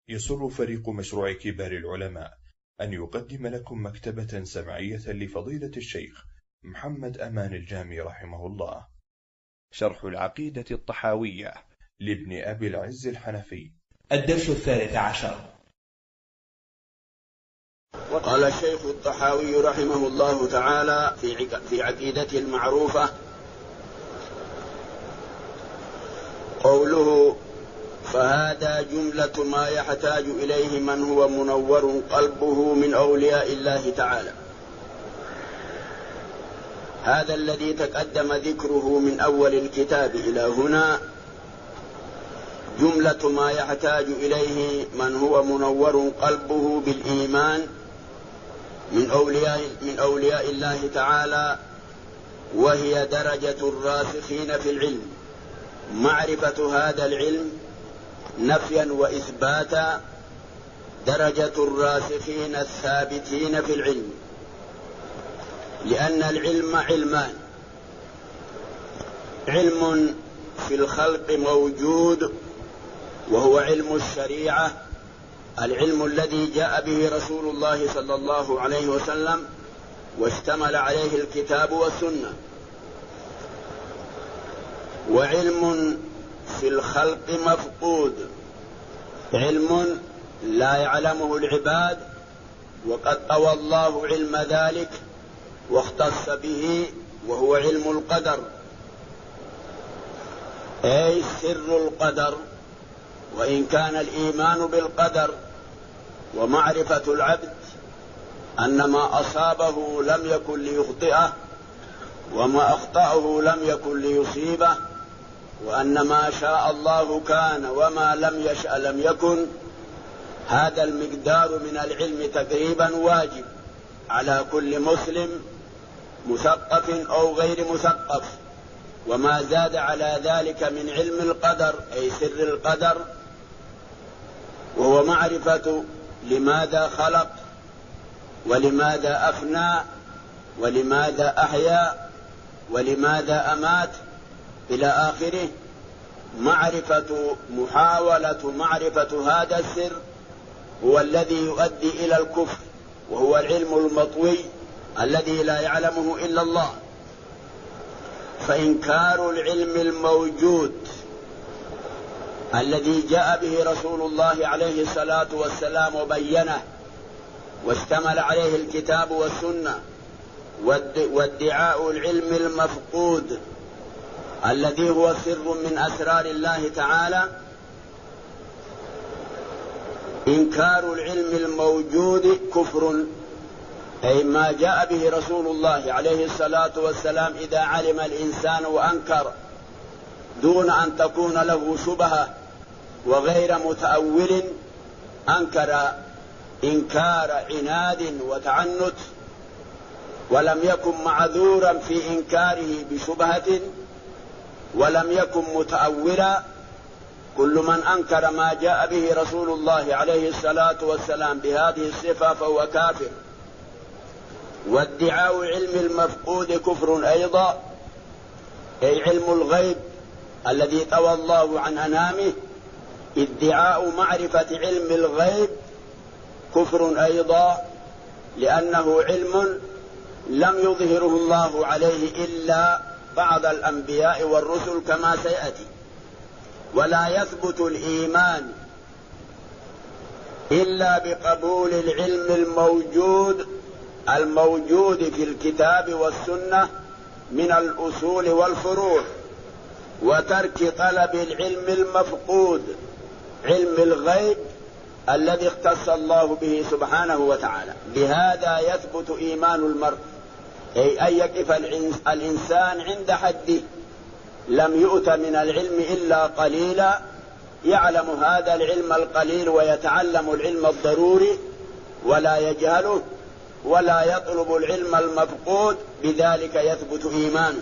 يسر فريق مشروع كبار العلماء أن يقدم لكم مكتبة سمعية لفضيلة الشيخ محمد أمان الجامي رحمه الله، شرح العقيدة الطحاوية لابن أبي العز الحنفي، الدرس 13. وقال الشيخ الطحاوي رحمه الله تعالى في عقيدته المعروفة: قوله فهذا جملة ما يحتاج إليه من هو منور قلبه من أولياء الله تعالى. هذا الذي تقدم ذكره من أول الكتاب إلى هنا جملة ما يحتاج إليه من هو منور قلبه بالإيمان من أولياء الله تعالى، وهي درجة الراسخين في العلم، معرفة هذا العلم نفيا وإثباتا، درجة الراسخين الثابتين في العلم، لأن العلم علمان: علم في الخلق موجود وهو علم الشريعة، العلم الذي جاء به رسول الله صلى الله عليه وسلم واشتمل عليه الكتاب والسنة، وعلم في الخلق مفقود، علم لا يعلمه العباد وقد طوى الله علم ذلك واختص به، وهو علم القدر، أي سر القدر. وإن كان الإيمان بالقدر ومعرفة العبد أن ما أصابه لم يكن ليخطئه وما أخطأه لم يكن ليصيبه، وأن ما شاء الله كان وما لم يشأ لم يكن، هذا المقدار من العلم تقريبا واجب على كل مسلم مثقف أو غير مثقف. وما زاد على ذلك من علم القدر أي سر القدر، وهو معرفة لماذا خلق ولماذا أفنى ولماذا أحيا ولماذا أمات إلى آخره، محاولة معرفة هذا السر هو الذي يؤدي إلى الكفر، وهو العلم المطوي الذي لا يعلمه إلا الله. فإنكار العلم الموجود الذي جاء به رسول الله عليه الصلاة والسلام وبينه واشتمل عليه الكتاب والسنة، وادعاء العلم المفقود الذي هو سر من أسرار الله تعالى، إنكار العلم الموجود كفر، أي ما جاء به رسول الله عليه الصلاة والسلام إذا علم الإنسان وأنكر دون أن تكون له شبهة وغير متأول، أنكر إنكار عناد وتعنت ولم يكن معذورا في إنكاره بشبهة ولم يكن متأولا. كل من أنكر ما جاء به رسول الله عليه الصلاة والسلام بهذه الصفة فهو كافر. وادعاء علم المفقود كفر أيضا، أي علم الغيب الذي طوى الله عن أنامه، ادعاء معرفة علم الغيب كفر أيضا، لأنه علم لم يظهره الله عليه إلا بعض الأنبياء والرسل كما سيأتي. ولا يثبت الإيمان إلا بقبول العلم الموجود في الكتاب والسنة من الأصول والفروع، وترك طلب العلم المفقود، علم الغيب الذي اختص الله به سبحانه وتعالى. بهذا يثبت إيمان المرء، أي أن يقف الإنسان عند حده، لم يؤت من العلم إلا قليلا، يعلم هذا العلم القليل ويتعلم العلم الضروري ولا يجهله ولا يطلب العلم المفقود، بذلك يثبت إيمانه.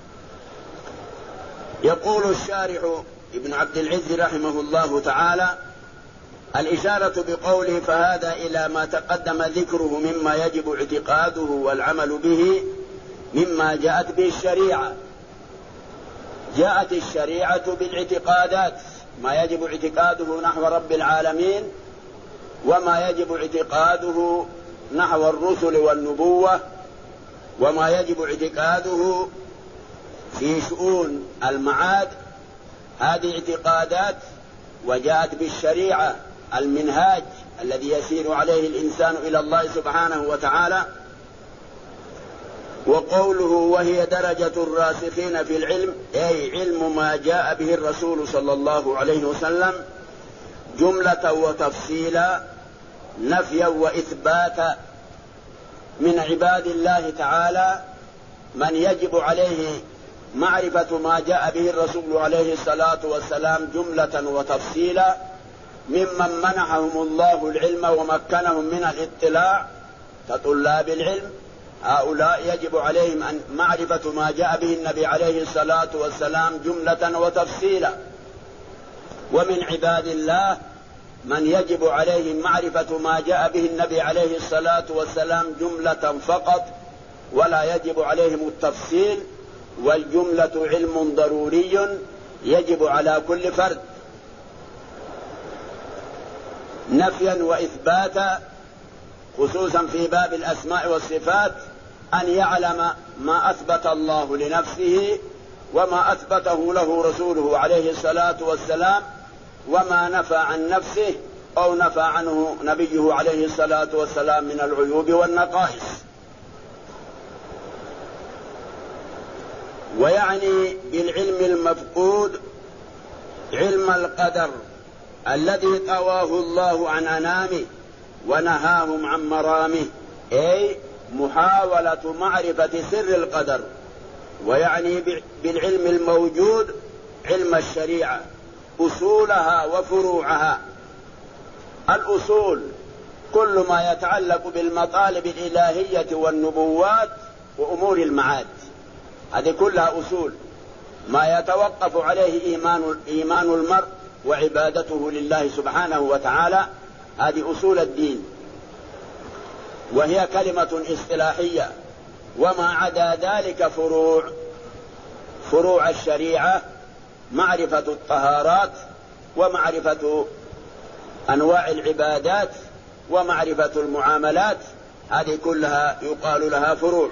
يقول الشارح ابن عبد العز رحمه الله تعالى: الإشارة بقوله فهذا إلى ما تقدم ذكره مما يجب اعتقاده والعمل به مما جاءت به الشريعة. جاءت الشريعة بالاعتقادات، ما يجب اعتقاده نحو رب العالمين وما يجب اعتقاده نحو الرسل والنبوة، وما يجب اعتقاده في شؤون المعاد. هذه اعتقادات وجاءت بالشريعة، المنهاج الذي يسير عليه الإنسان إلى الله سبحانه وتعالى. وقوله وهي درجة الراسخين في العلم، أي علم ما جاء به الرسول صلى الله عليه وسلم جملة وتفصيلا، نفيا وإثباتا. من عباد الله تعالى من يجب عليه معرفة ما جاء به الرسول عليه الصلاة والسلام جملة وتفصيلا، ممن منحهم الله العلم ومكنهم من الاطلاع كطلاب العلم. هؤلاء يجب عليهم أن معرفة ما جاء به النبي عليه الصلاة والسلام جملة وتفصيلا. ومن عباد الله من يجب عليهم معرفة ما جاء به النبي عليه الصلاة والسلام جملة فقط، ولا يجب عليهم التفصيل، والجملة علم ضروري يجب على كل فرد. نفيا وإثباتا، خصوصا في باب الأسماء والصفات، أن يعلم ما أثبت الله لنفسه وما أثبته له رسوله عليه الصلاة والسلام، وما نفى عن نفسه أو نفى عنه نبيه عليه الصلاة والسلام من العيوب والنقائص. ويعني بالعلم المفقود علم القدر الذي طواه الله عن أنامه ونهاهم عن مرامه، أي محاولة معرفة سر القدر. ويعني بالعلم الموجود علم الشريعة، أصولها وفروعها. الأصول كل ما يتعلق بالمطالب الإلهية والنبوات وأمور المعاد، هذه كلها أصول، ما يتوقف عليه إيمان المرء وعبادته لله سبحانه وتعالى، هذه أصول الدين، وهي كلمة اصطلاحية. وما عدا ذلك فروع الشريعة، معرفة الطهارات ومعرفة أنواع العبادات ومعرفة المعاملات، هذه كلها يقال لها فروع.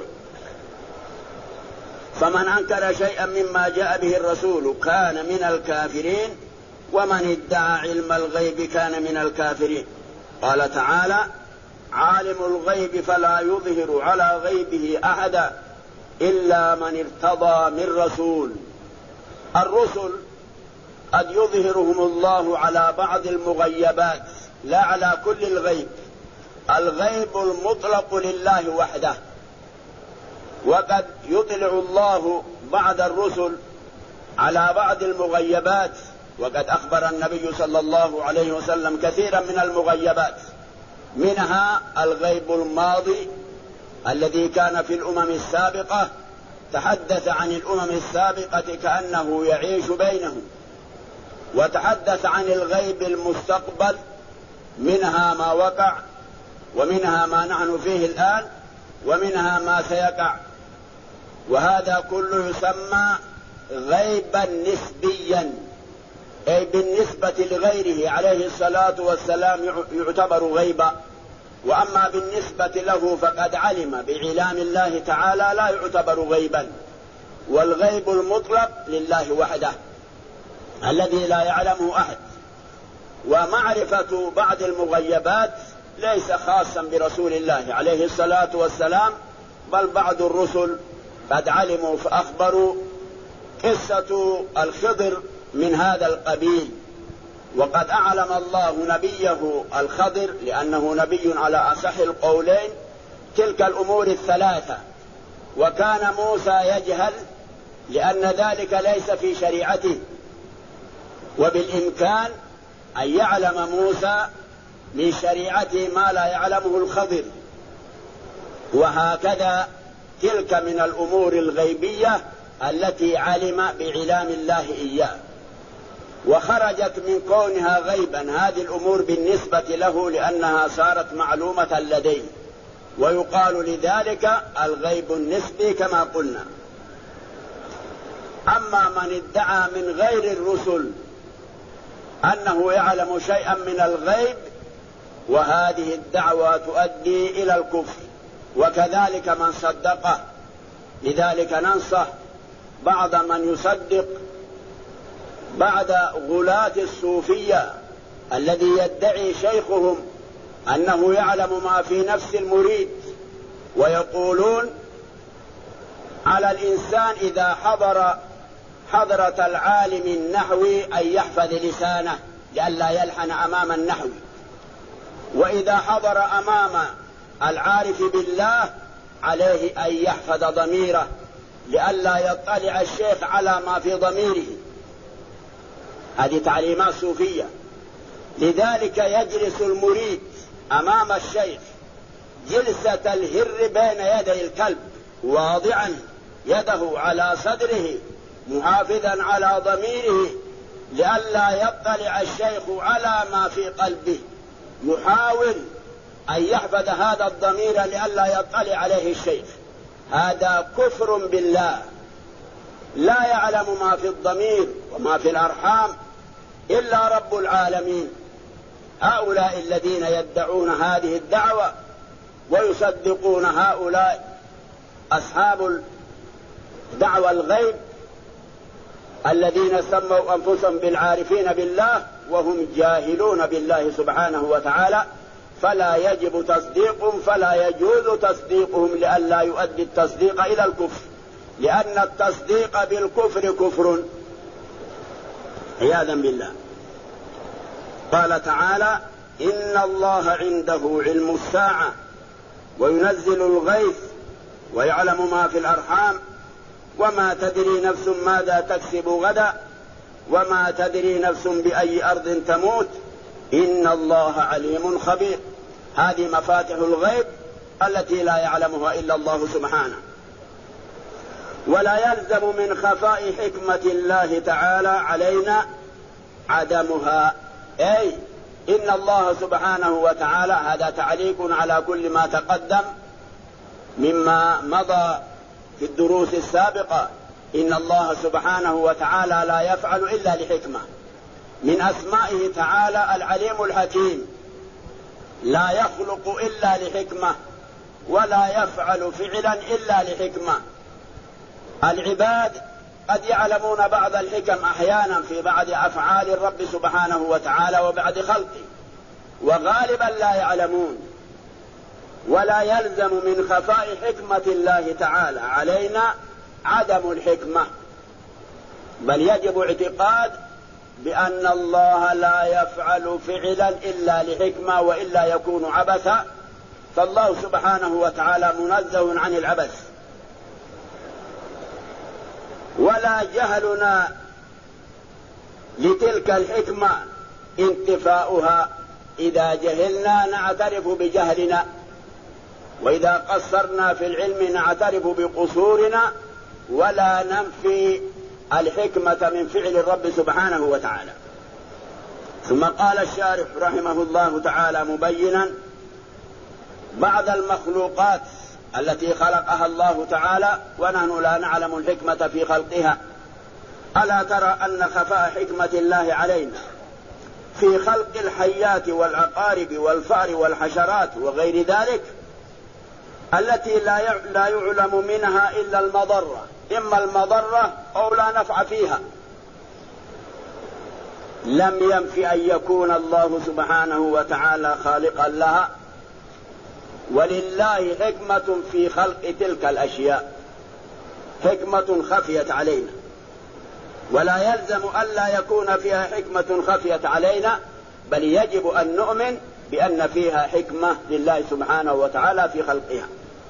فمن أنكر شيئا مما جاء به الرسول كان من الكافرين، ومن ادعى علم الغيب كان من الكافرين. قال تعالى: عالم الغيب فلا يظهر على غيبه أحدا إلا من ارتضى من رسول. الرسل قد يظهرهم الله على بعض المغيبات، لا على كل الغيب. الغيب المطلق لله وحده، وقد يطلع الله بعض الرسل على بعض المغيبات، وقد أخبر النبي صلى الله عليه وسلم كثيرا من المغيبات، منها الغيب الماضي الذي كان في الأمم السابقة، تحدث عن الأمم السابقة كأنه يعيش بينهم، وتحدث عن الغيب المستقبل، منها ما وقع ومنها ما نحن فيه الآن ومنها ما سيقع. وهذا كله يسمى غيبا نسبيا، أي بالنسبة لغيره عليه الصلاة والسلام يعتبر غيبا، وأما بالنسبة له فقد علم بعلام الله تعالى لا يعتبر غيبا. والغيب المطلق لله وحده الذي لا يعلمه أحد. ومعرفة بعض المغيبات ليس خاصا برسول الله عليه الصلاة والسلام، بل بعض الرسل قد علموا فأخبروا. قصة الخضر من هذا القبيل، وقد أعلم الله نبيه الخضر لأنه نبي على أصح القولين تلك الأمور الثلاثة، وكان موسى يجهل لأن ذلك ليس في شريعته، وبالإمكان أن يعلم موسى من شريعته ما لا يعلمه الخضر. وهكذا تلك من الأمور الغيبية التي علم بعلام الله إياه، وخرجت من كونها غيبا هذه الأمور بالنسبة له لأنها صارت معلومة لديه، ويقال لذلك الغيب النسبي كما قلنا. أما من ادعى من غير الرسل أنه يعلم شيئا من الغيب وهذه الدعوة تؤدي إلى الكفر، وكذلك من صدقه. لذلك ننصح بعض من يصدق بعد غلاة الصوفية الذي يدعي شيخهم أنه يعلم ما في نفس المريد، ويقولون على الإنسان إذا حضر حضرة العالم النحوي أن يحفظ لسانه لئلا يلحن أمام النحوي، وإذا حضر أمام العارف بالله عليه أن يحفظ ضميره لئلا يطلع الشيخ على ما في ضميره. هذه تعليمات صوفية. لذلك يجلس المريد أمام الشيخ جلسة الهر بين يدي الكلب، واضعا يده على صدره محافظا على ضميره لئلا يطلع الشيخ على ما في قلبه، يحاول أن يحفظ هذا الضمير لئلا يطلع عليه الشيخ. هذا كفر بالله، لا يعلم ما في الضمير وما في الأرحام إلا رب العالمين. هؤلاء الذين يدعون هذه الدعوة ويصدقون هؤلاء أصحاب دعوى الغيب الذين سموا أنفسهم بالعارفين بالله وهم جاهلون بالله سبحانه وتعالى، فلا يجب تصديقهم، فلا يجوز تصديقهم لئلا يؤدي التصديق إلى الكفر، لأن التصديق بالكفر كفر عياذا بالله. قال تعالى: إن الله عنده علم الساعة وينزل الغيث ويعلم ما في الأرحام وما تدري نفس ماذا تكسب غدا وما تدري نفس بأي أرض تموت إن الله عليم خبير. هذه مفاتح الغيب التي لا يعلمها إلا الله سبحانه. ولا يلزم من خفاء حكمة الله تعالى علينا عدمها، أي إن الله سبحانه وتعالى، هذا تعليق على كل ما تقدم مما مضى في الدروس السابقة، إن الله سبحانه وتعالى لا يفعل إلا لحكمة. من أسمائه تعالى العليم الحكيم، لا يخلق إلا لحكمة ولا يفعل فعلا إلا لحكمة. العباد قد يعلمون بعض الحكم أحيانا في بعض أفعال الرب سبحانه وتعالى وبعد خلقه، وغالبا لا يعلمون. ولا يلزم من خفاء حكمة الله تعالى علينا عدم الحكمة، بل يجب اعتقاد بأن الله لا يفعل فعلا إلا لحكمة وإلا يكون عبثا، فالله سبحانه وتعالى منزه عن العبث. ولا جهلنا لتلك الحكمة انتفاؤها، إذا جهلنا نعترف بجهلنا، وإذا قصرنا في العلم نعترف بقصورنا، ولا ننفي الحكمة من فعل الرب سبحانه وتعالى. ثم قال الشارح رحمه الله تعالى مبينا بعض المخلوقات التي خلقها الله تعالى ونحن لا نعلم الحكمة في خلقها: ألا ترى أن خفاء حكمة الله علينا في خلق الحيات والعقارب والفأر والحشرات وغير ذلك التي لا يعلم منها إلا المضرة، إما المضرة أو لا نفع فيها، لم ينفي أن يكون الله سبحانه وتعالى خالقا لها. ولله حكمة في خلق تلك الأشياء، حكمة خفيت علينا، ولا يلزم ألا يكون فيها حكمة خفيت علينا، بل يجب أن نؤمن بأن فيها حكمة لله سبحانه وتعالى في خلقها،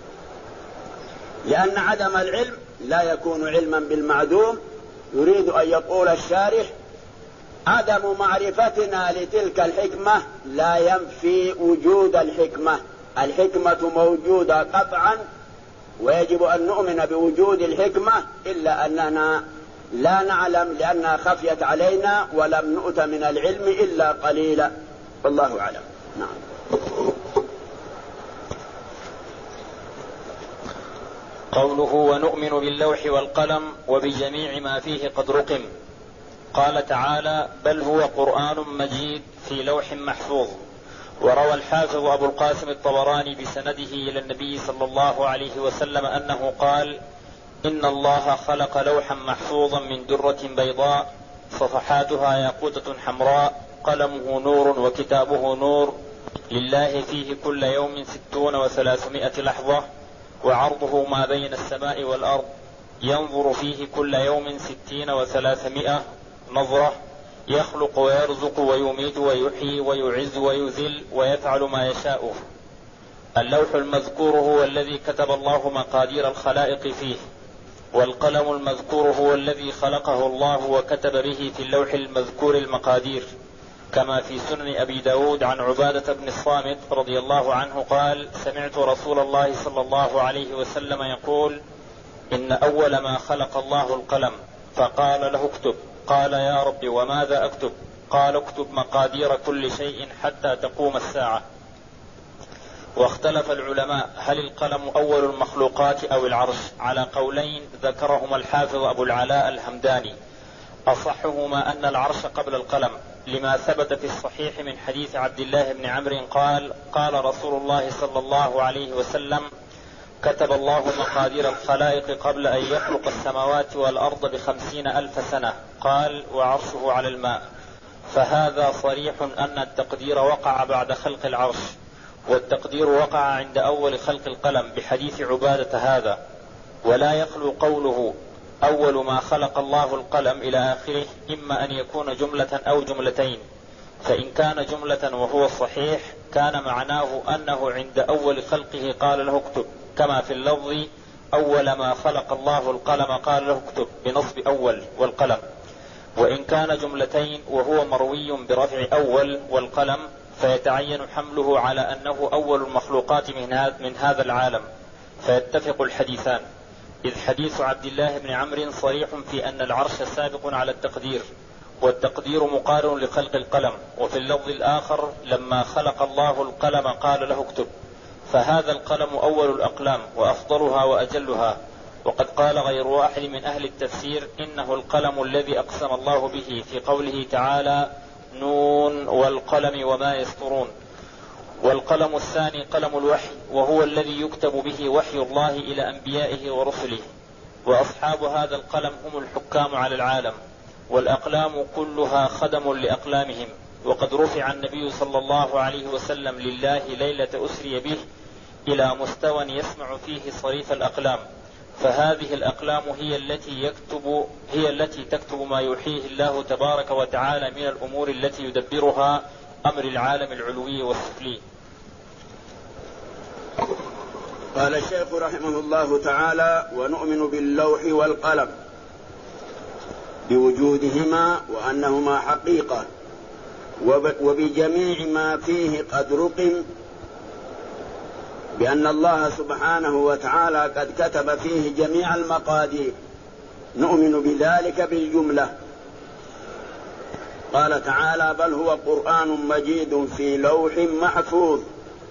لأن عدم العلم لا يكون علما بالمعدوم. يريد أن يقول الشارح: عدم معرفتنا لتلك الحكمة لا ينفي وجود الحكمة، الحكمة موجودة قطعا، ويجب أن نؤمن بوجود الحكمة، إلا أننا لا نعلم لأنها خفيت علينا ولم نؤت من العلم إلا قليلا، والله أعلم. نعم. قوله: ونؤمن باللوح والقلم وبجميع ما فيه قد رقم. قال تعالى: بل هو قرآن مجيد في لوح محفوظ. وروى الحافظ أبو القاسم الطبراني بسنده إلى النبي صلى الله عليه وسلم أنه قال: إن الله خلق لوحا محفوظا من درة بيضاء صفحاتها ياقوتة حمراء قلمه نور وكتابه نور، لله فيه كل يوم 60 و300 لحظة، وعرضه ما بين السماء والأرض، ينظر فيه كل يوم 60 و300 نظرة، يخلق ويرزق ويميت ويحيي ويعز ويذل ويفعل ما يشاء. اللوح المذكور هو الذي كتب الله مقادير الخلائق فيه، والقلم المذكور هو الذي خلقه الله وكتب به في اللوح المذكور المقادير، كما في سنن أبي داود عن عبادة بن الصامت رضي الله عنه قال: سمعت رسول الله صلى الله عليه وسلم يقول: إن أول ما خلق الله القلم، فقال له اكتب، قال: يا رب وماذا أكتب؟ قال: اكتب مقادير كل شيء حتى تقوم الساعة. واختلف العلماء هل القلم أول المخلوقات أو العرش، على قولين ذكرهما الحافظ أبو العلاء الهمداني. أصحهما أن العرش قبل القلم، لما ثبت في الصحيح من حديث عبد الله بن عمرو قال: قال رسول الله صلى الله عليه وسلم: كتب الله مقادير الخلائق قبل أن يخلق السماوات والأرض ب50,000 سنة. قال: وعرشه على الماء. فهذا صريح أن التقدير وقع بعد خلق العرش، والتقدير وقع عند أول خلق القلم بحديث عبادة هذا. ولا يخلو قوله أول ما خلق الله القلم إلى آخره إما أن يكون جملة أو جملتين، فإن كان جملة وهو الصحيح كان معناه أنه عند أول خلقه قال له اكتب، كما في اللفظ أول ما خلق الله القلم قال له اكتب بنصب أول والقلم. وإن كان جملتين وهو مروي برفع أول والقلم فيتعين حمله على أنه أول المخلوقات من هذا العالم، فيتفق الحديثان، إذ حديث عبد الله بن عمرو صريح في أن العرش سابق على التقدير، والتقدير مقارن لخلق القلم. وفي اللفظ الآخر لما خلق الله القلم قال له اكتب، فهذا القلم أول الأقلام وأفضلها وأجلها. وقد قال غير واحد من أهل التفسير إنه القلم الذي أقسم الله به في قوله تعالى: نون والقلم وما يسطرون. والقلم الثاني قلم الوحي، وهو الذي يكتب به وحي الله إلى أنبيائه ورسله، وأصحاب هذا القلم هم الحكام على العالم، والأقلام كلها خدم لأقلامهم. وقد رفع النبي صلى الله عليه وسلم لله ليلة أسري به إلى مستوى يسمع فيه صريف الأقلام، فهذه الأقلام هي التي تكتب ما يوحيه الله تبارك وتعالى من الأمور التي يدبرها أمر العالم العلوي والسفلي. قال الشيخ رحمه الله تعالى: ونؤمن باللوح والقلم بوجودهما وأنهما حقيقة، وبجميع ما فيه قد رقم، بأن الله سبحانه وتعالى قد كتب فيه جميع المقادير. نؤمن بذلك بالجملة. قال تعالى: بل هو قرآن مجيد في لوح محفوظ.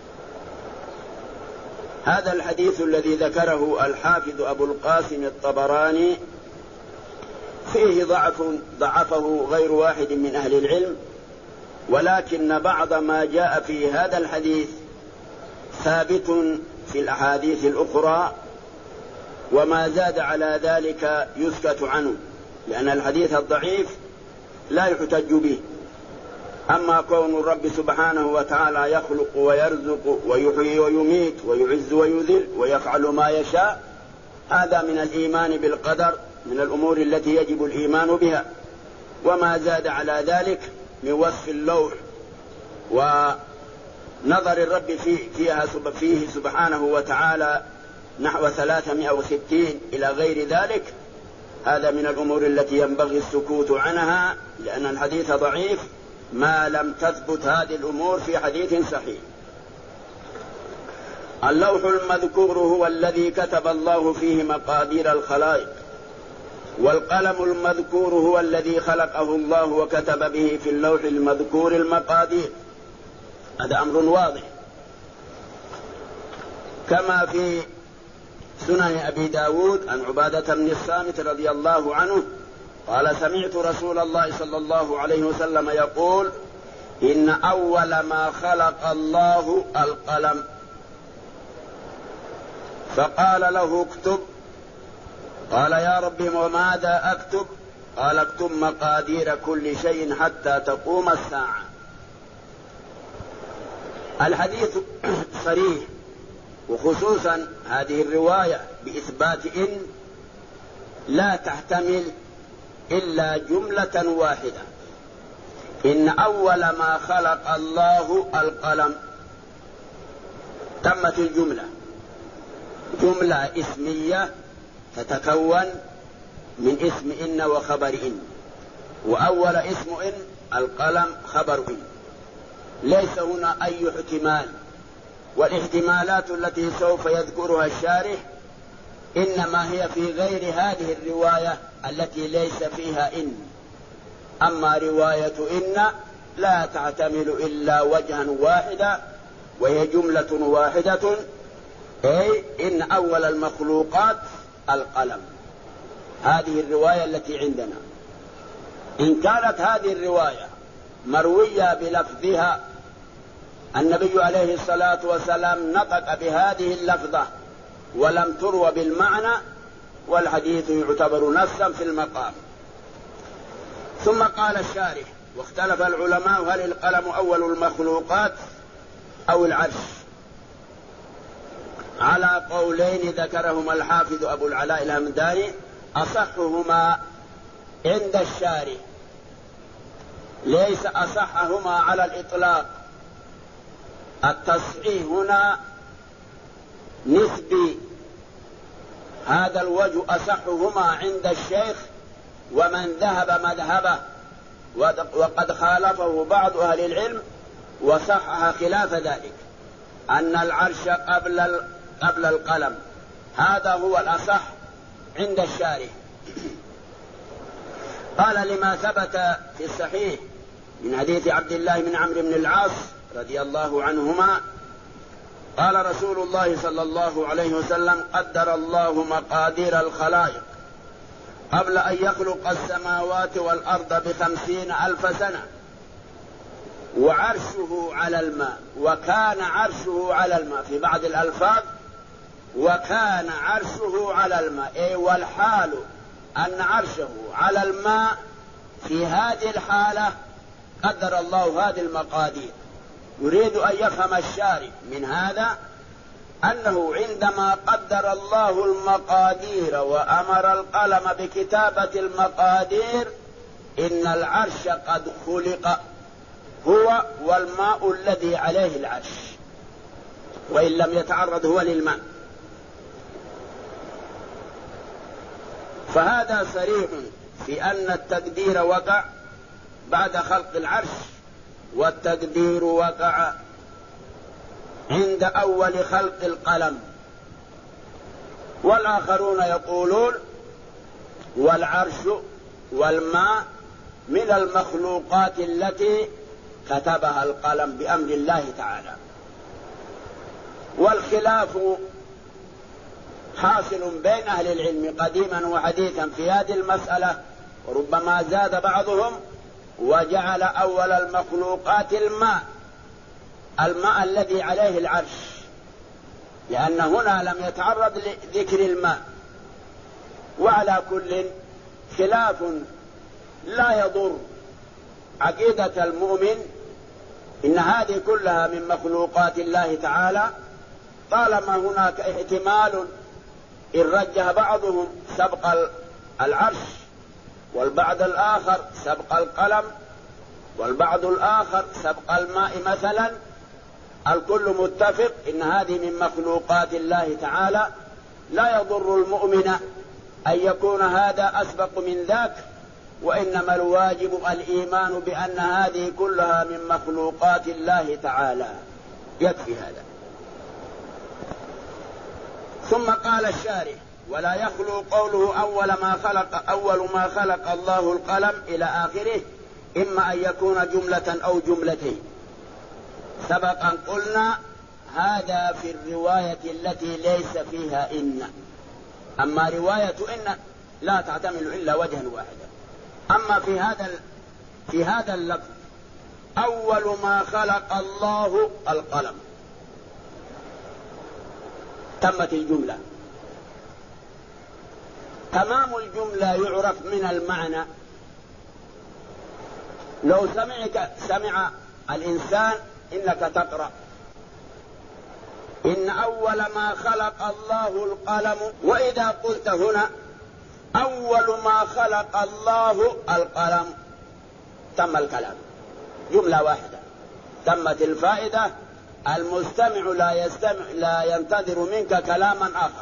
هذا الحديث الذي ذكره الحافظ أبو القاسم الطبراني فيه ضعفه غير واحد من أهل العلم، ولكن بعض ما جاء في هذا الحديث ثابت في الأحاديث الأخرى، وما زاد على ذلك يسكت عنه، لأن الحديث الضعيف لا يحتج به. أما كون الرب سبحانه وتعالى يخلق ويرزق ويحيي ويميت ويعز ويذل ويفعل ما يشاء، هذا من الإيمان بالقدر، من الأمور التي يجب الإيمان بها. وما زاد على ذلك من وصف اللوح ونظر الرب فيه سبحانه وتعالى نحو 360 إلى غير ذلك، هذا من الأمور التي ينبغي السكوت عنها، لأن الحديث ضعيف ما لم تثبت هذه الأمور في حديث صحيح. اللوح المذكور هو الذي كتب الله فيه مقادير الخلائق، والقلم المذكور هو الذي خلقه الله وكتب به في اللوح المذكور المقادير. هذا أمر واضح، كما في سنن أبي داود عن عبادة بن الصامت رضي الله عنه قال: سمعت رسول الله صلى الله عليه وسلم يقول: إن أول ما خلق الله القلم، فقال له اكتب. قال يا رب وماذا أكتب؟ قال اكتب مقادير كل شيء حتى تقوم الساعة. الحديث صريح، وخصوصا هذه الرواية بإثبات إن لا تحتمل إلا جملة واحدة. إن أول ما خلق الله القلم، تمت الجملة، جملة اسمية تتكون من اسم إن وخبر إن، وأول اسم إن القلم خبر إن، ليس هنا أي احتمال. والاحتمالات التي سوف يذكرها الشارح إنما هي في غير هذه الرواية التي ليس فيها إن. أما رواية إن لا تعتمل إلا وجها واحدا، وهي جملة واحدة، أي إن أول المخلوقات القلم. هذه الرواية التي عندنا. إن كانت هذه الرواية مروية بلفظها، النبي عليه الصلاة والسلام نطق بهذه اللفظة ولم تروى بالمعنى، والحديث يعتبر نصا في المقام. ثم قال الشارح: واختلف العلماء هل القلم أول المخلوقات أو العرش، على قولين ذكرهما الحافظ أبو العلاء الهمداني، أصحهما عند الشارح، ليس أصحهما على الإطلاق. التصحيح هنا نسبي، هذا الوجه أصحهما عند الشيخ ومن ذهب مذهبه، وقد خالفه بعض أهل العلم وصحح خلاف ذلك، أن العرش قبل القلم. هذا هو الأصح عند الشارح. قال: لما ثبت في الصحيح من حديث عبد الله بن عمرو بن العاص رضي الله عنهما قال رسول الله صلى الله عليه وسلم: قدر الله مقادير الخلائق قبل أن يخلق السماوات والأرض ب50,000 سنة، وعرشه على الماء، وكان عرشه على الماء في بعض الألفاظ، وكان عرشه على الماء، أي والحال أن عرشه على الماء. في هذه الحالة قدر الله هذه المقادير. يريد أن يفهم الشارع من هذا أنه عندما قدر الله المقادير وأمر القلم بكتابة المقادير، إن العرش قد خلق، هو والماء الذي عليه العرش، وإن لم يتعرض هو للماء. فهذا صريح في أن التقدير وقع بعد خلق العرش، والتقدير وقع عند أول خلق القلم. والآخرون يقولون والعرش والماء من المخلوقات التي كتبها القلم بأمر الله تعالى. والخلاف حاصل بين أهل العلم قديما وحديثا في هذه المسألة، وربما زاد بعضهم وجعل أول المخلوقات الماء الذي عليه العرش، لأن هنا لم يتعرض لذكر الماء. وعلى كل خلاف لا يضر عقيدة المؤمن، إن هذه كلها من مخلوقات الله تعالى، طالما هناك احتمال إن رجح بعضهم سبق العرش، والبعض الآخر سبق القلم، والبعض الآخر سبق الماء مثلا، الكل متفق إن هذه من مخلوقات الله تعالى. لا يضر المؤمن أن يكون هذا أسبق من ذاك، وإنما الواجب الإيمان بأن هذه كلها من مخلوقات الله تعالى، يكفي هذا. ثم قال الشارح: ولا يخلو قوله أول ما خلق الله القلم إلى آخره، إما أن يكون جملة أو جملتين. سبقا قلنا هذا في الرواية التي ليس فيها إن، أما رواية إن لا تعتمل إلا وجها واحدا. أما في هذا اللفظ أول ما خلق الله القلم. تمت الجملة. تمام الجملة يعرف من المعنى. لو سمع الإنسان إنك تقرأ إن أول ما خلق الله القلم، وإذا قلت هنا أول ما خلق الله القلم تم الكلام، جملة واحدة، تمت الفائدة. المستمع لا ينتظر منك كلاما آخر.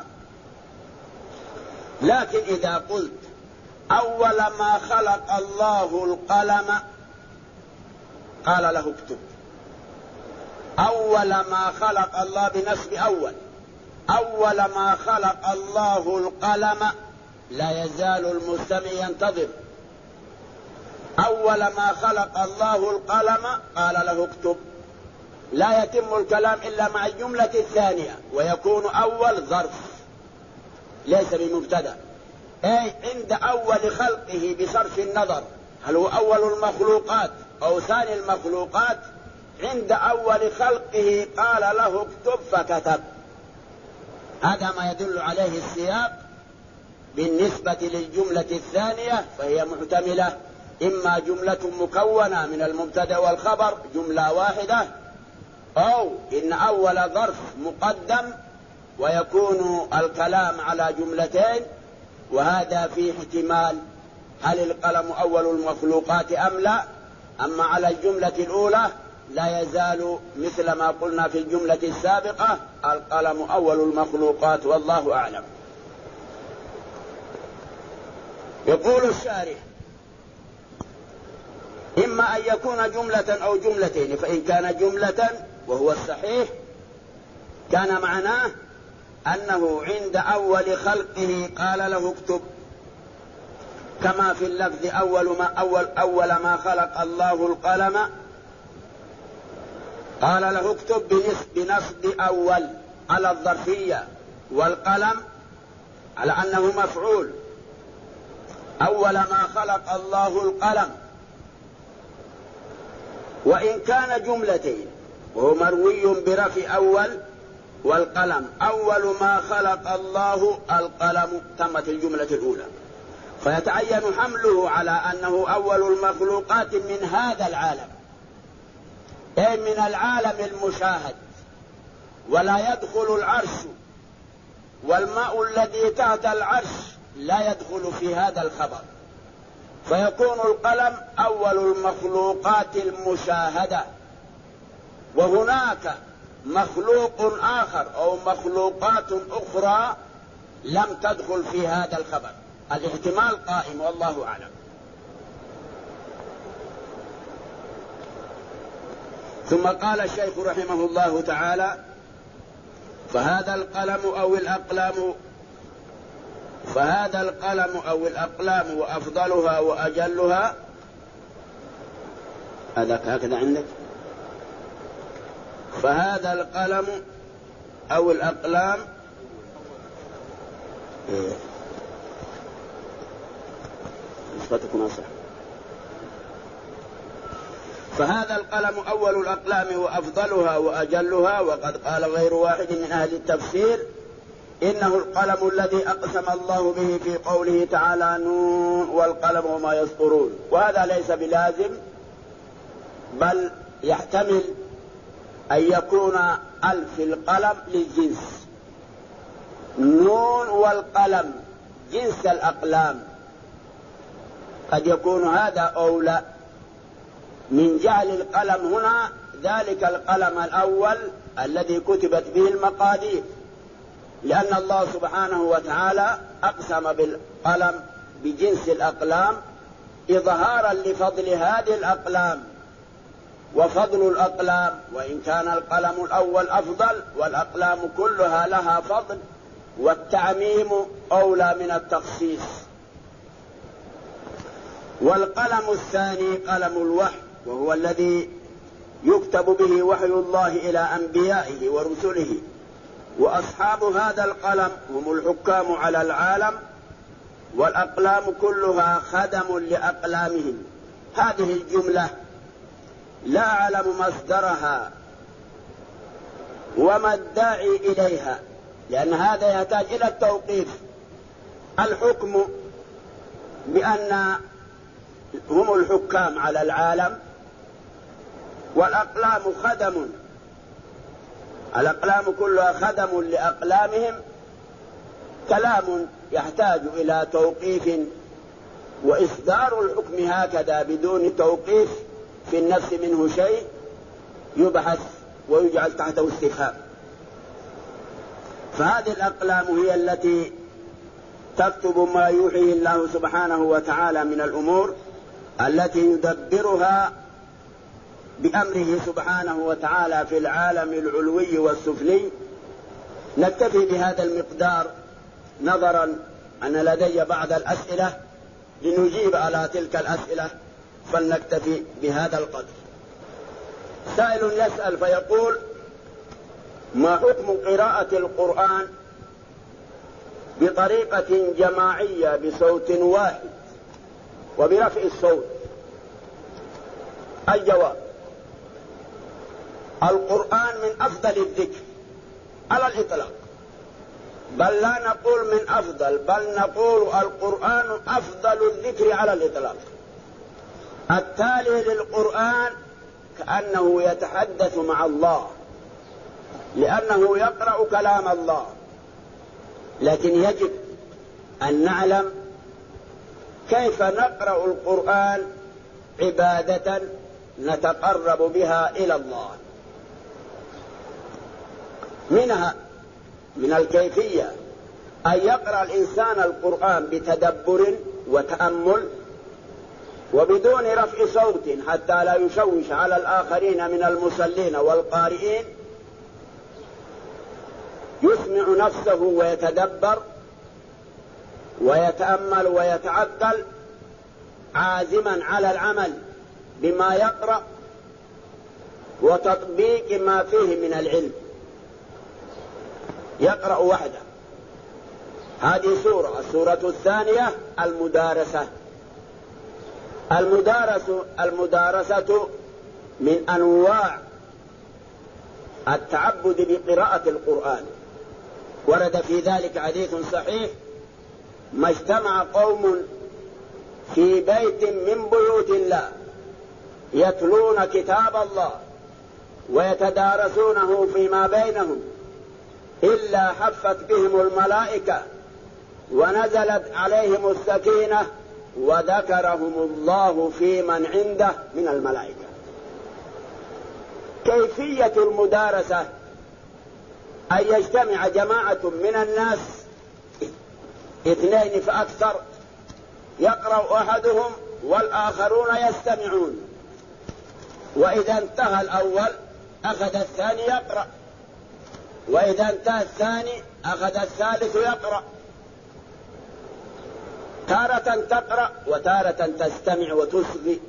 لكن إذا قلت أول ما خلق الله القلم قال له اكتب. أول ما خلق الله بنسب أول ما خلق الله القلم، لا يزال المستمع ينتظر. أول ما خلق الله القلم قال له اكتب. لا يتم الكلام إلا مع الجملة الثانية، ويكون أول ظرف ليس بمبتدأ، أي عند أول خلقه بصرف النظر هل هو أول المخلوقات أو ثاني المخلوقات. عند أول خلقه قال له اكتب فكتب. هذا ما يدل عليه السياق. بالنسبة للجملة الثانية فهي محتملة، إما جملة مكونة من المبتدأ والخبر جملة واحدة، أو إن أول ظرف مقدم ويكون الكلام على جملتين، وهذا فيه احتمال هل القلم أول المخلوقات أم لا. أما على الجملة الأولى لا يزال مثل ما قلنا في الجملة السابقة القلم أول المخلوقات، والله أعلم. يقول الشارح إما أن يكون جملة أو جملتين، فإن كان جملة وهو الصحيح كان معناه أنه عند أول خلقه قال له اكتب، كما في اللفظ أول ما خلق الله القلم قال له اكتب بنصب أول على الظرفية، والقلم على أنه مفعول. أول ما خلق الله القلم. وإن كان جملتين وهو مروي برفع أول والقلم أول ما خلق الله القلم تمت الجملة الأولى، فيتعين حمله على أنه أول المخلوقات من هذا العالم، أي من العالم المشاهد. ولا يدخل العرش والماء الذي تحت العرش لا يدخل في هذا الخبر، فيكون القلم أول المخلوقات المشاهدة. وهناك مخلوق آخر أو مخلوقات أخرى لم تدخل في هذا الخبر. الاحتمال قائم والله أعلم. ثم قال الشيخ رحمه الله تعالى: فهذا القلم أو الأقلام وأفضلها وأجلها. هكذا عندك؟ فهذا القلم أو الأقلام نسبتكم أصح. فهذا القلم أول الأقلام وأفضلها وأجلها. وقد قال غير واحد من أهل التفسير إنه القلم الذي أقسم الله به في قوله تعالى: نون والقلم وما يسطرون. وهذا ليس بلازم، بل يحتمل أن يكون ألف القلم للجنس. نون والقلم جنس الأقلام، قد يكون هذا أولى من جعل القلم هنا ذلك القلم الأول الذي كتبت به المقادير، لأن الله سبحانه وتعالى أقسم بالقلم بجنس الأقلام إظهارا لفضل هذه الأقلام. وفضل الأقلام، وإن كان القلم الأول أفضل، والأقلام كلها لها فضل، والتعميم أولى من التخصيص. والقلم الثاني قلم الوحي، وهو الذي يكتب به وحي الله إلى أنبيائه ورسله. وأصحاب هذا القلم هم الحكام على العالم، والأقلام كلها خدم لأقلامهم. هذه الجملة لا أعلم مصدرها وما الداعي إليها، لأن هذا يحتاج إلى التوقيف. الحكم بأن هم الحكام على العالم، والأقلام خدم، الأقلام كلها خدم لأقلامهم، كلام يحتاج إلى توقيف، وإصدار الحكم هكذا بدون توقيف في النفس منه شيء يبحث ويجعل تحته استفهام. فهذه الأقلام هي التي تكتب ما يوحيه الله سبحانه وتعالى من الأمور التي يدبرها بأمره سبحانه وتعالى في العالم العلوي والسفلي. نكتفي بهذا المقدار نظرا أن لدي بعض الأسئلة لنجيب على تلك الأسئلة، فلنكتفي بهذا القدر. سائل يسأل فيقول: ما حكم قراءة القرآن بطريقة جماعية بصوت واحد وبرفع الصوت؟ الجواب: القرآن من أفضل الذكر على الإطلاق، بل لا نقول من أفضل، بل نقول القرآن أفضل الذكر على الإطلاق. التالي للقرآن كأنه يتحدث مع الله، لأنه يقرأ كلام الله. لكن يجب أن نعلم كيف نقرأ القرآن عبادة نتقرب بها إلى الله. منها من الكيفية أن يقرأ الإنسان القرآن بتدبر وتأمل وبدون رفع صوت حتى لا يشوش على الآخرين من المصلين والقارئين، يسمع نفسه ويتدبر ويتأمل ويتعقل، عازما على العمل بما يقرأ وتطبيق ما فيه من العلم. يقرأ وحده. هذه السورة الثانية المدارسة. المدارسة من أنواع التعبد بقراءة القرآن. ورد في ذلك حديث صحيح: ما اجتمع قوم في بيت من بيوت الله يتلون كتاب الله ويتدارسونه فيما بينهم إلا حفت بهم الملائكة ونزلت عليهم السكينة وذكرهم الله في من عنده من الملائكة. كيفية المدارسة أن يجتمع جماعة من الناس، 2 فأكثر، يقرأ أحدهم والآخرون يستمعون، وإذا انتهى الأول أخذ الثاني يقرأ، وإذا انتهى الثاني أخذ الثالث يقرأ، تارة تقرأ وتارة تستمع وتصغي.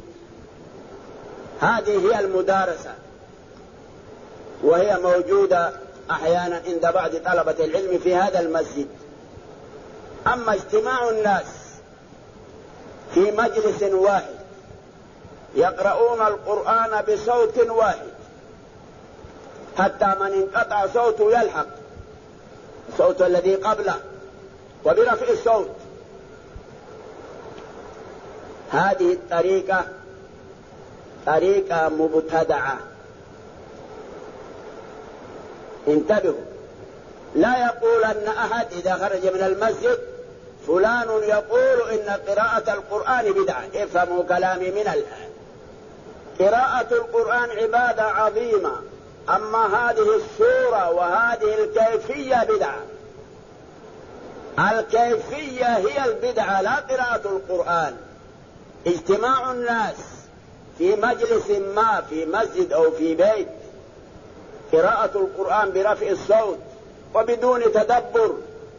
هذه هي المدارسة، وهي موجودة أحيانا عند بعض طلبة العلم في هذا المسجد. أما اجتماع الناس في مجلس واحد يقرؤون القرآن بصوت واحد حتى من انقطع صوته يلحق صوت الذي قبله وبرفع الصوت، هذه الطريقة طريقة مبتدعة. انتبهوا، لا يقول أن أحد إذا خرج من المسجد فلان يقول إن قراءة القرآن بدعة. افهموا كلامي من الآن. قراءة القرآن عبادة عظيمة، أما هذه الصورة وهذه الكيفية بدعة. الكيفية هي البدعة لا قراءة القرآن. اجتماع الناس في مجلس ما في مسجد أو في بيت، قراءة القرآن برفع الصوت وبدون تدبر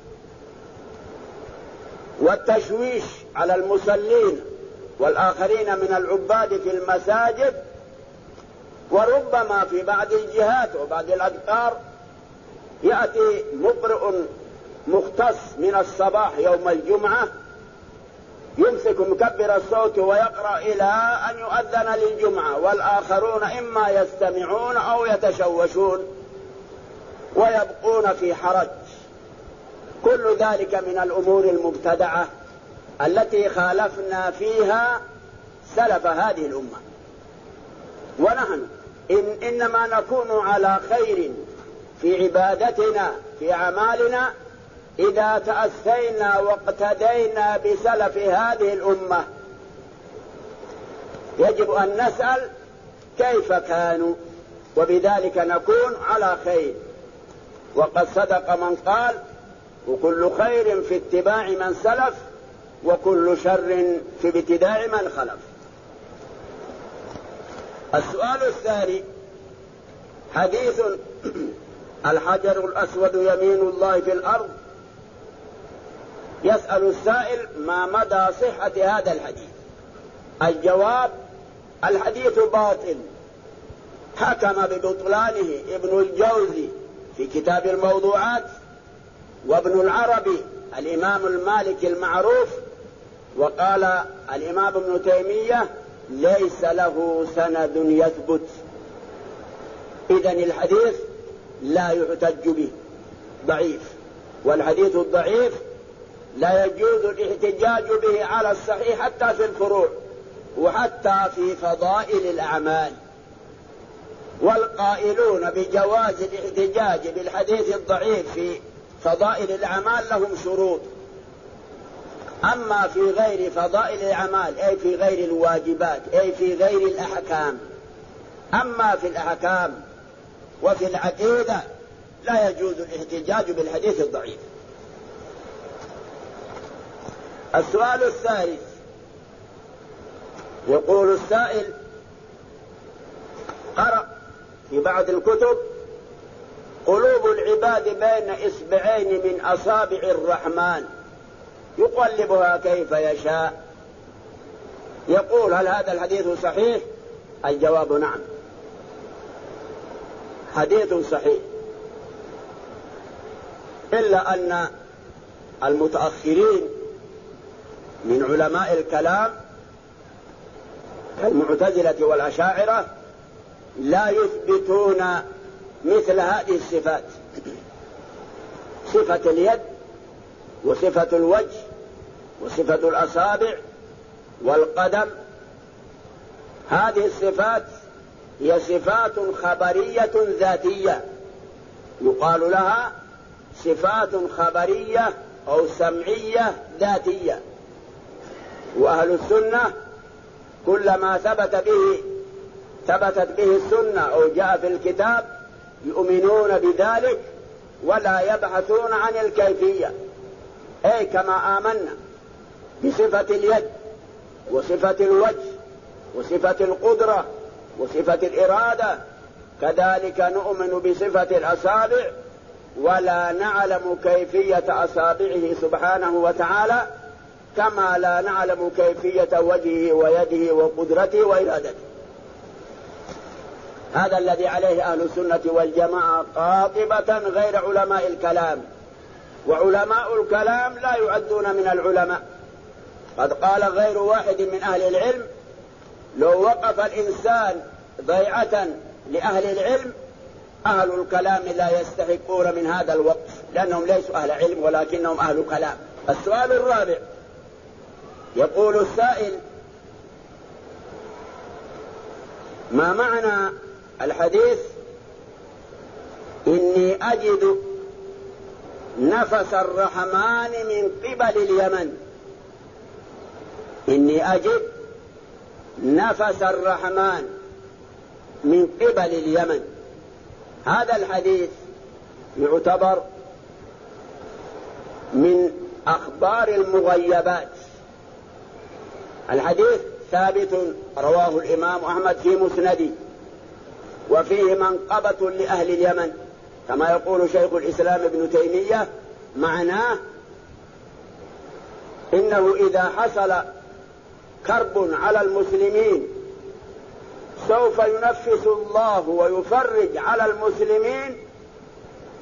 والتشويش على المصلين والآخرين من العباد في المساجد، وربما في بعض الجهات وبعض الأذكار يأتي مقرئ مختص من الصباح يوم الجمعة يمسك مكبر الصوت ويقرأ إلى أن يؤذن للجمعة، والآخرون إما يستمعون أو يتشوشون ويبقون في حرج. كل ذلك من الأمور المبتدعة التي خالفنا فيها سلف هذه الأمة. ونحن إنما نكون على خير في عبادتنا في أعمالنا إذا تأسينا واقتدينا بسلف هذه الأمة. يجب أن نسأل كيف كانوا، وبذلك نكون على خير. وقد صدق من قال: وكل خير في اتباع من سلف، وكل شر في ابتداع من خلف. السؤال الثاني: حديث الحجر الأسود يمين الله في الأرض. يسأل السائل: ما مدى صحة هذا الحديث؟ الجواب: الحديث باطل. حكم ببطلانه ابن الجوزي في كتاب الموضوعات، وابن العربي الإمام المالكي المعروف، وقال الإمام ابن تيمية: ليس له سند يثبت. إذن الحديث لا يحتج به، ضعيف. والحديث الضعيف لا يجوز الاحتجاج به على الصحيح حتى في الفروع وحتى في فضائل الأعمال. والقائلون بجواز الاحتجاج بالحديث الضعيف في فضائل الأعمال لهم شروط. أما في غير فضائل الأعمال، أي في غير الواجبات، أي في غير الأحكام، أما في الأحكام وفي العقيدة لا يجوز الاحتجاج بالحديث الضعيف. السؤال الثالث: يقول السائل: قرأ في بعض الكتب: قلوب العباد بين إصبعين من أصابع الرحمن يقلبها كيف يشاء. يقول: هل هذا الحديث صحيح؟ الجواب: نعم، حديث صحيح، إلا أن المتأخرين من علماء الكلام كالمعتزلة والأشاعرة لا يثبتون مثل هذه الصفات: صفة اليد، وصفة الوجه، وصفة الأصابع، والقدم. هذه الصفات هي صفات خبرية ذاتية، يقال لها صفات خبرية أو سمعية ذاتية. وأهل السنة كلما ثبتت به السنة أو جاء في الكتاب يؤمنون بذلك ولا يبحثون عن الكيفية. أي كما آمنا بصفة اليد وصفة الوجه وصفة القدرة وصفة الإرادة، كذلك نؤمن بصفة الأصابع، ولا نعلم كيفية أصابعه سبحانه وتعالى، كما لا نعلم كيفية وجهه ويده وقدرته وإرادته. هذا الذي عليه أهل السنة والجماعة قاطبة غير علماء الكلام. وعلماء الكلام لا يعدون من العلماء. قد قال غير واحد من أهل العلم: لو وقف الإنسان ضيعة لأهل العلم أهل الكلام لا يستحقون من هذا الوقف، لأنهم ليسوا أهل علم ولكنهم أهل كلام. السؤال الرابع: يقول السائل: ما معنى الحديث إني أجد نفس الرحمن من قبل اليمن؟ إني أجد نفس الرحمن من قبل اليمن. هذا الحديث يعتبر من أخبار المغيبات. الحديث ثابت، رواه الإمام أحمد في مسنده، وفيه منقبة لأهل اليمن، كما يقول شيخ الإسلام ابن تيمية: معناه إنه إذا حصل كرب على المسلمين سوف ينفس الله ويفرج على المسلمين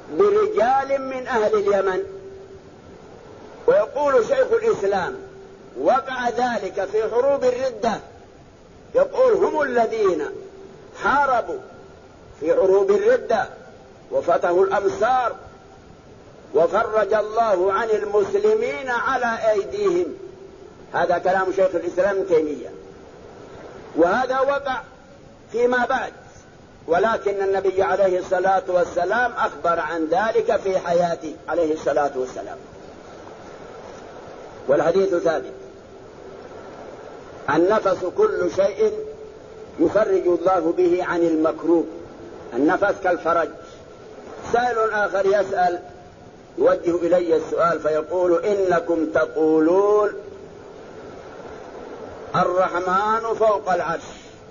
برجال من أهل اليمن. ويقول شيخ الإسلام: وقع ذلك في حروب الردة، يقول هم الذين حاربوا في حروب الردة وفتحوا الأمصار وفرج الله عن المسلمين على أيديهم. هذا كلام شيخ الإسلام ابن تيمية، وهذا وقع فيما بعد، ولكن النبي عليه الصلاة والسلام أخبر عن ذلك في حياته عليه الصلاة والسلام، والحديث ثابت. النفس كل شيء يفرج الله به عن المكروب، النفس كالفرج. سائل آخر يسأل يوجه إلي السؤال فيقول: إنكم تقولون الرحمن فوق العرش،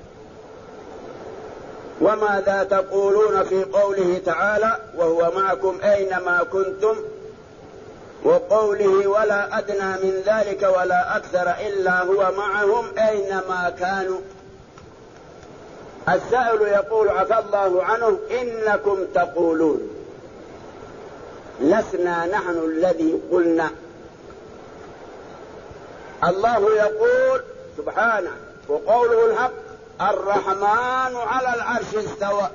وماذا تقولون في قوله تعالى وهو معكم أينما كنتم، وقوله ولا أدنى من ذلك ولا أكثر إلا هو معهم أينما كانوا؟ السائل يقول عفى الله عنه: إنكم تقولون، لسنا نحن الذي قلنا. الله يقول سبحانه وقوله الحق: الرحمن على العرش استوى،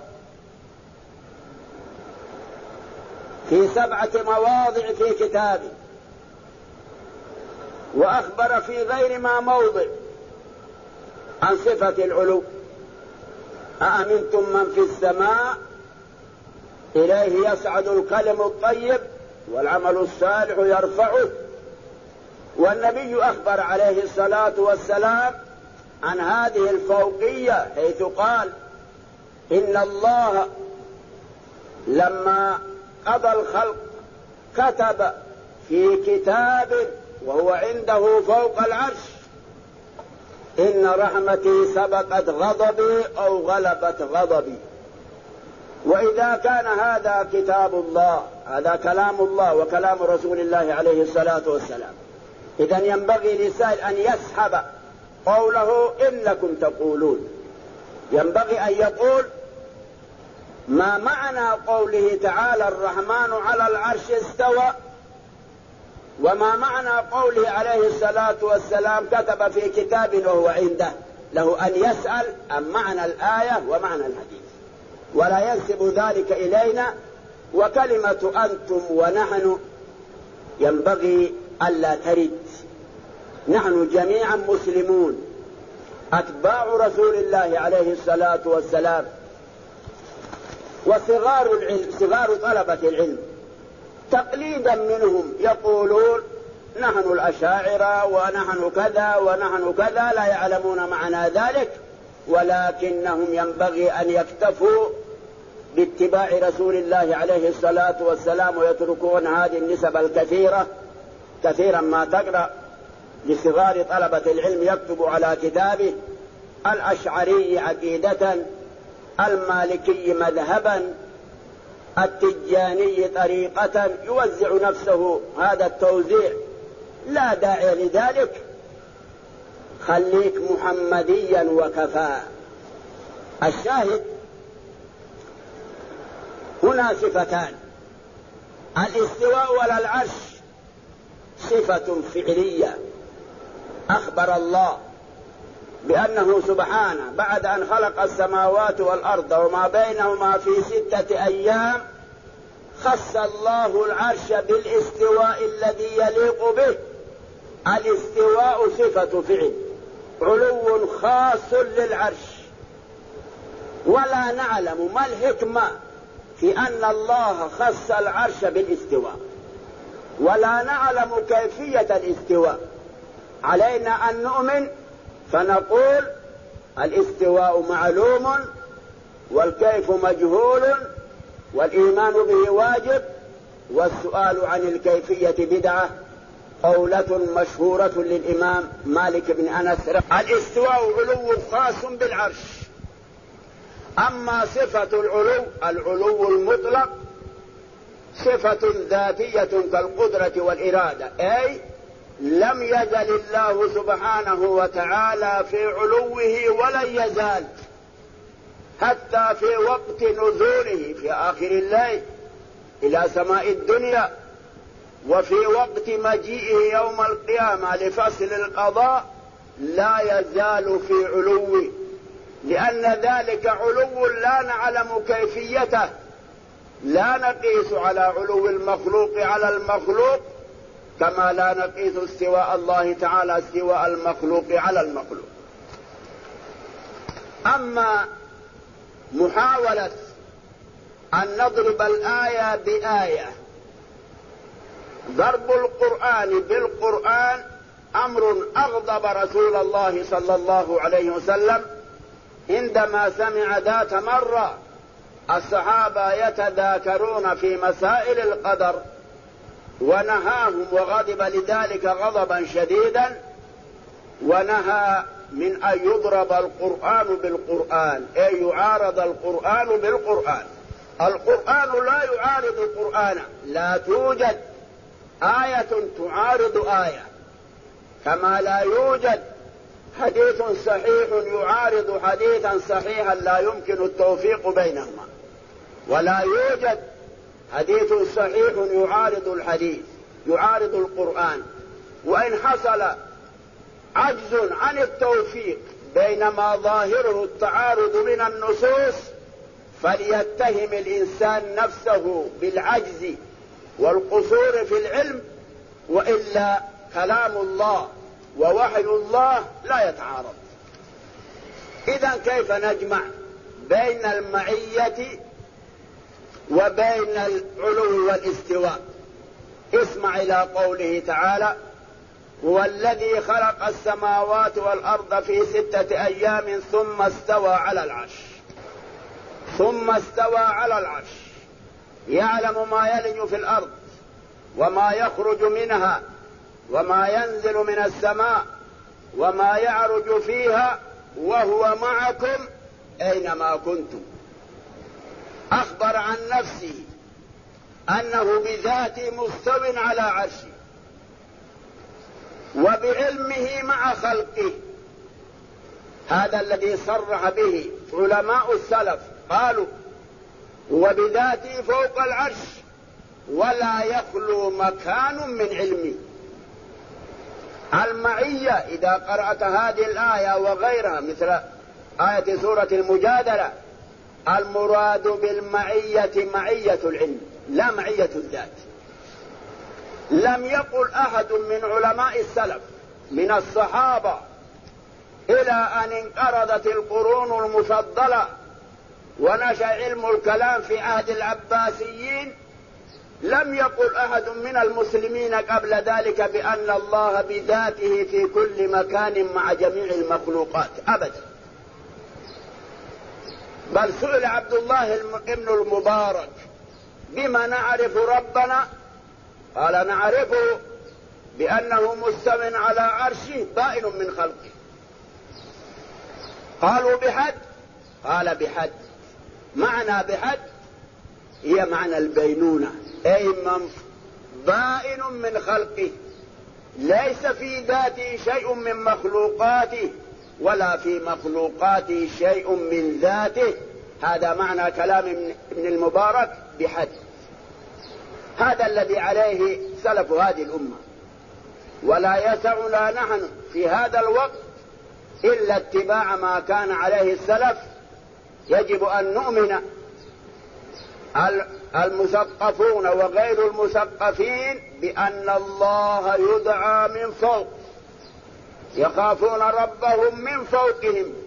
في 7 مواضع في كتابه، وأخبر في غير ما موضع عن صفة العلو. أأمنتم من في السماء إليه يصعد الكلم الطيب والعمل الصالح يرفعه. والنبي أخبر عليه الصلاة والسلام عن هذه الفوقية حيث قال: إن الله لما قضى الخلق كتب في كتاب وهو عنده فوق العرش: إن رحمتي سبقت غضبي أو غلبت غضبي. وإذا كان هذا كتاب الله، هذا كلام الله وكلام رسول الله عليه الصلاة والسلام، إذن ينبغي للسائل أن يسحب قوله إنكم تقولون، ينبغي أن يقول ما معنى قوله تعالى الرحمن على العرش استوى، وما معنى قوله عليه الصلاة والسلام كتب في كتاب وهو عنده. له أن يسأل عن معنى الآية ومعنى الحديث، ولا ينسب ذلك إلينا. وكلمة أنتم ونحن ينبغي ألا ترد، نحن جميعا مسلمون أتباع رسول الله عليه الصلاة والسلام، وصغار العلم، صغار طلبة العلم تقليدا منهم يقولون نحن الأشاعرة ونحن كذا ونحن كذا، لا يعلمون معنى ذلك، ولكنهم ينبغي أن يكتفوا باتباع رسول الله عليه الصلاة والسلام ويتركون هذه النسب الكثيرة. كثيرا ما تقرأ لصغار طلبة العلم يكتب على كتابه الأشعري عقيدة، المالكي مذهبا، التجاني طريقة، يوزع نفسه هذا التوزيع، لا داعي لذلك، خليك محمديا وكفى. الشاهد هنا صفتان: الاستواء على العرش صفة فعلية، أخبر الله بأنه سبحانه بعد أن خلق السماوات والأرض وما بينهما في 6 أيام خص الله العرش بالاستواء الذي يليق به. الاستواء صفة فعل، علو خاص للعرش، ولا نعلم ما الحكمة في أن الله خص العرش بالاستواء، ولا نعلم كيفية الاستواء. علينا أن نؤمن فنقول الاستواء معلوم والكيف مجهول والإيمان به واجب، والسؤال عن الكيفية بدعة. قولة مشهورة للإمام مالك بن أنس: الاستواء علو خاص بالعرش. أما صفة العلو المطلق صفة ذاتية كالقدرة والإرادة، أي لم يزل الله سبحانه وتعالى في علوه ولن يزال حتى في وقت نزوله في آخر الليل إلى سماء الدنيا وفي وقت مجيئه يوم القيامة لفصل القضاء لا يزال في علو، لأن ذلك علو لا نعلم كيفيته، لا نقيس على علو المخلوق على المخلوق كما لا نقيس استواء الله تعالى استواء المخلوق على المخلوق. أما محاولة أن نضرب الآية بآية، ضرب القرآن بالقرآن أمر أغضب رسول الله صلى الله عليه وسلم عندما سمع ذات مرة الصحابة يتذاكرون في مسائل القدر، ونهاهم وغضب لذلك غضبا شديدا، ونهى من أن يضرب القرآن بالقرآن، أي يعارض القرآن بالقرآن. القرآن لا يعارض القرآن، لا توجد آية تعارض آية، كما لا يوجد حديث صحيح يعارض حديثا صحيحا لا يمكن التوفيق بينهما، ولا يوجد حديث صحيح يعارض الحديث يعارض القرآن. وإن حصل عجز عن التوفيق بينما ظاهره التعارض من النصوص فليتهم الإنسان نفسه بالعجز والقصور في العلم، وإلا كلام الله ووحي الله لا يتعارض. إذن كيف نجمع بين المعية وبين العلو والاستواء؟ اسمع إلى قوله تعالى: هو الذي خلق السماوات والأرض في 6 أيام ثم استوى على العرش. ثم استوى على العرش، يعلم ما يلج في الأرض وما يخرج منها وما ينزل من السماء وما يعرج فيها وهو معكم أينما كنتم. أخبر عن نفسه أنه بذاته مستو على عرشه، وبعلمه مع خلقه. هذا الذي صرح به علماء السلف، قالوا هو بذاته فوق العرش ولا يخلو مكان من علمه. المعية إذا قرأت هذه الآية وغيرها مثل آية سورة المجادلة، المراد بالمعية معية العلم لا معية الذات. لم يقل أحد من علماء السلف من الصحابة إلى أن انقرضت القرون المفضلة ونشأ علم الكلام في عهد العباسيين، لم يقل أحد من المسلمين قبل ذلك بأن الله بذاته في كل مكان مع جميع المخلوقات أبدا. بل سئل عبد الله ابن المبارك: بما نعرف ربنا؟ قال: نعرفه بأنه مستو على عرشه بائن من خلقه. قالوا: بحد؟ قال: بحد. معنى بحد هي معنى البينونة، أي بائن من خلقه، ليس في ذاته شيء من مخلوقاته ولا في مخلوقاته شيء من ذاته. هذا معنى كلام ابن المبارك بحد. هذا الذي عليه سلف هذه الأمة، ولا يسعنا نحن في هذا الوقت إلا اتباع ما كان عليه السلف. يجب أن نؤمن المثقفون وغير المثقفين بأن الله يدعى من فوق، يخافون ربهم من فوقهم